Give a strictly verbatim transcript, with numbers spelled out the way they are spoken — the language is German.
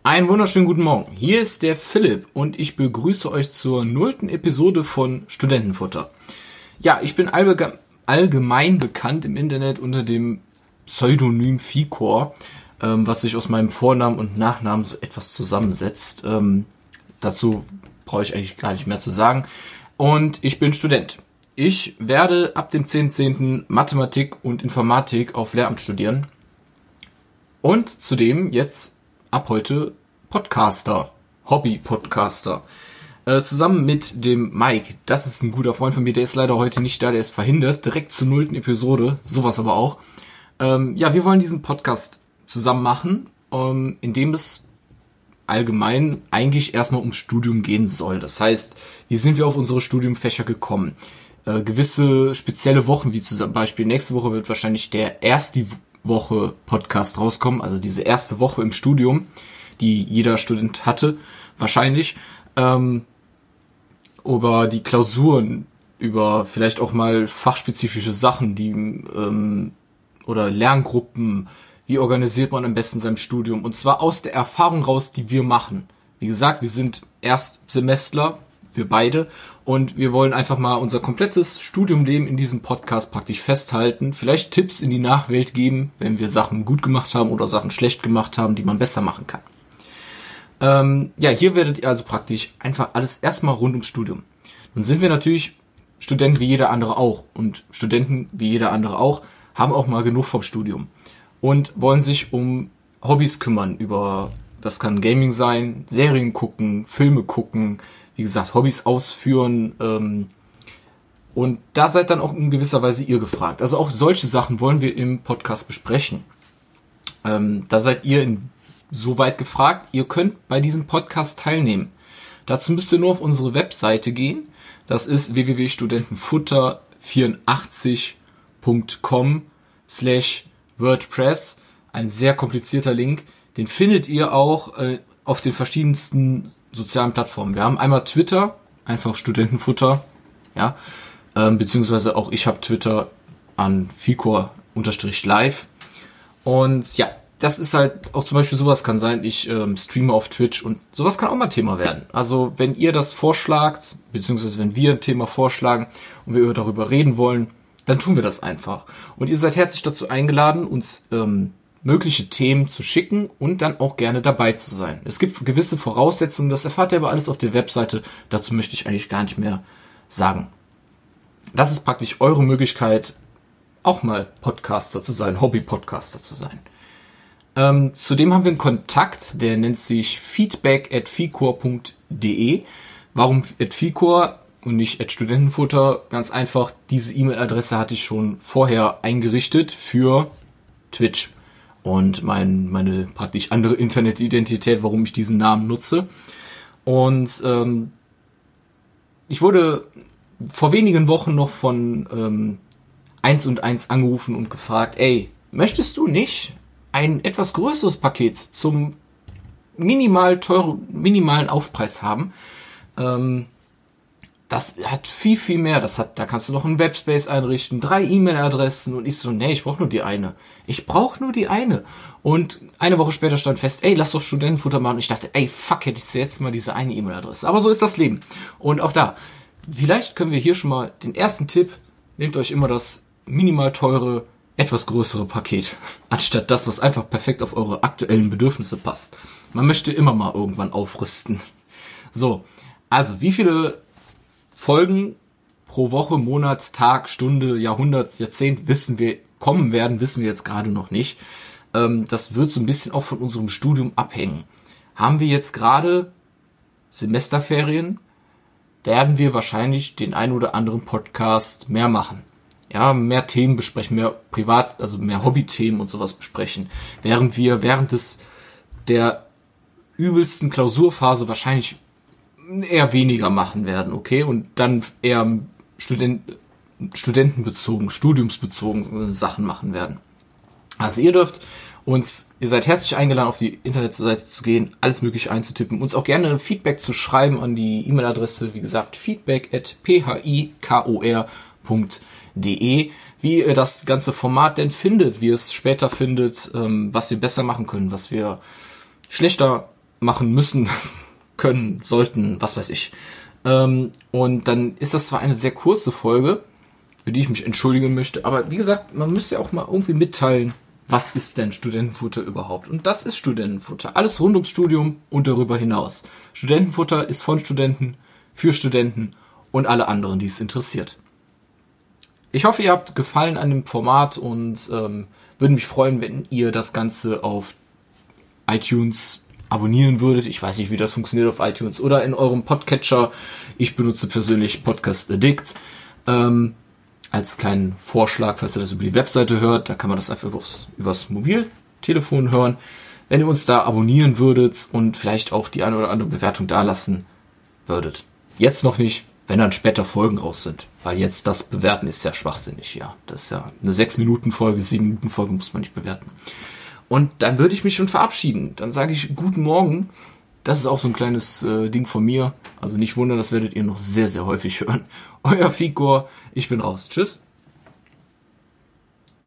Einen wunderschönen guten Morgen. Hier ist der Philipp und ich begrüße euch zur nullten Episode von Studentenfutter. Ja, ich bin allge- allgemein bekannt im Internet unter dem Pseudonym Ficor, ähm, was sich aus meinem Vornamen und Nachnamen so etwas zusammensetzt. Ähm, dazu brauche ich eigentlich gar nicht mehr zu sagen. Und ich bin Student. Ich werde ab dem zehnten zehnten Mathematik und Informatik auf Lehramt studieren. Und zudem jetzt ab heute Podcaster, Hobby-Podcaster. Äh, zusammen mit dem Mike, das ist ein guter Freund von mir, der ist leider heute nicht da, der ist verhindert, direkt zur nullten Episode, sowas aber auch. Ähm, ja, wir wollen diesen Podcast zusammen machen, ähm, in dem es allgemein eigentlich erstmal ums Studium gehen soll. Das heißt, wie sind wir auf unsere Studiumfächer gekommen? Äh, gewisse spezielle Wochen, wie zum Beispiel nächste Woche wird wahrscheinlich der erste Woche Podcast rauskommen, also diese erste Woche im Studium, die jeder Student hatte, wahrscheinlich, ähm, über die Klausuren, über vielleicht auch mal fachspezifische Sachen, die ähm, oder Lerngruppen, wie organisiert man am besten sein Studium, und zwar aus der Erfahrung raus, die wir machen. Wie gesagt, wir sind Erstsemestler, wir beide, und wir wollen einfach mal unser komplettes Studiumleben in diesem Podcast praktisch festhalten, vielleicht Tipps in die Nachwelt geben, wenn wir Sachen gut gemacht haben oder Sachen schlecht gemacht haben, die man besser machen kann. Ähm, ja, hier werdet ihr also praktisch einfach alles erstmal rund ums Studium. Nun sind wir natürlich Studenten wie jeder andere auch, und Studenten wie jeder andere auch haben auch mal genug vom Studium und wollen sich um Hobbys kümmern. Über, das kann Gaming sein, Serien gucken, Filme gucken, wie gesagt, Hobbys ausführen, ähm, und da seid dann auch in gewisser Weise ihr gefragt. Also auch solche Sachen wollen wir im Podcast besprechen. Ähm, da seid ihr insoweit gefragt, ihr könnt bei diesem Podcast teilnehmen. Dazu müsst ihr nur auf unsere Webseite gehen. Das ist w w w punkt studentenfutter vierundachtzig punkt com slash WordPress. Ein sehr komplizierter Link. Den findet ihr auch äh, auf den verschiedensten sozialen Plattformen. Wir haben einmal Twitter, einfach Studentenfutter, ja, ähm, beziehungsweise auch ich habe Twitter an Ficor-live. Und ja, das ist halt auch zum Beispiel sowas kann sein, ich ähm, streame auf Twitch und sowas kann auch mal Thema werden. Also wenn ihr das vorschlagt, beziehungsweise wenn wir ein Thema vorschlagen und wir darüber reden wollen, dann tun wir das einfach. Und ihr seid herzlich dazu eingeladen, uns ähm, mögliche Themen zu schicken und dann auch gerne dabei zu sein. Es gibt gewisse Voraussetzungen, das erfahrt ihr aber alles auf der Webseite. Dazu möchte ich eigentlich gar nicht mehr sagen. Das ist praktisch eure Möglichkeit, auch mal Podcaster zu sein, Hobby-Podcaster zu sein. Ähm, zudem haben wir einen Kontakt, der nennt sich feedback at ficor punkt de. Warum at Ficor und nicht at Studentenfutter? Ganz einfach, diese E-Mail-Adresse hatte ich schon vorher eingerichtet für Twitch. Und mein, meine praktisch andere Internetidentität, warum ich diesen Namen nutze. Und ähm, ich wurde vor wenigen Wochen noch von ähm, eins und eins angerufen und gefragt, ey, möchtest du nicht ein etwas größeres Paket zum minimal teuren, minimalen Aufpreis haben? Ähm, das hat viel, viel mehr. Das hat, da kannst du noch einen Webspace einrichten, drei E-Mail-Adressen, und ich so, nee, ich brauche nur die eine. Ich brauche nur die eine. Und eine Woche später stand fest, ey, lass doch Studentenfutter machen. Und ich dachte, ey, fuck, hätte ich jetzt mal diese eine E-Mail-Adresse. Aber so ist das Leben. Und auch da, vielleicht können wir hier schon mal den ersten Tipp, nehmt euch immer das minimal teure, etwas größere Paket, anstatt das, was einfach perfekt auf eure aktuellen Bedürfnisse passt. Man möchte immer mal irgendwann aufrüsten. So, also, wie viele Folgen pro Woche, Monat, Tag, Stunde, Jahrhundert, Jahrzehnt wissen wir, kommen werden, wissen wir jetzt gerade noch nicht. Ähm, das wird so ein bisschen auch von unserem Studium abhängen. Haben wir jetzt gerade Semesterferien, werden wir wahrscheinlich den ein oder anderen Podcast mehr machen. Ja, mehr Themen besprechen, mehr Privat, also mehr Hobbythemen und sowas besprechen. Während wir während des der übelsten Klausurphase wahrscheinlich eher weniger machen werden, okay? Und dann eher Student, studentenbezogen, studiumsbezogen Sachen machen werden. Also ihr dürft uns, ihr seid herzlich eingeladen, auf die Internetseite zu gehen, alles mögliche einzutippen, uns auch gerne Feedback zu schreiben an die E-Mail-Adresse, wie gesagt, feedback at phikor punkt de, wie ihr das ganze Format denn findet, wie ihr es später findet, ähm, was wir besser machen können, was wir schlechter machen müssen, können, sollten, was weiß ich. Ähm, und dann ist das zwar eine sehr kurze Folge, für die ich mich entschuldigen möchte, aber wie gesagt, man müsste ja auch mal irgendwie mitteilen, was ist denn Studentenfutter überhaupt? Und das ist Studentenfutter. Alles rund ums Studium und darüber hinaus. Studentenfutter ist von Studenten, für Studenten und alle anderen, die es interessiert. Ich hoffe, ihr habt Gefallen an dem Format und ähm, würde mich freuen, wenn ihr das Ganze auf iTunes abonnieren würdet. Ich weiß nicht, wie das funktioniert auf iTunes oder in eurem Podcatcher. Ich benutze persönlich Podcast Addict. Ähm, als kleinen Vorschlag, falls ihr das über die Webseite hört, da kann man das einfach übers, übers Mobiltelefon hören. Wenn ihr uns da abonnieren würdet und vielleicht auch die eine oder andere Bewertung dalassen würdet. Jetzt noch nicht, wenn dann später Folgen raus sind. Weil jetzt das Bewerten ist ja schwachsinnig, ja. Das ist ja eine sechs Minuten Folge, sieben Minuten Folge muss man nicht bewerten. Und dann würde ich mich schon verabschieden. Dann sage ich guten Morgen. Das ist auch so ein kleines äh, Ding von mir. Also nicht wundern, das werdet ihr noch sehr, sehr häufig hören. Euer Fikor, ich bin raus. Tschüss.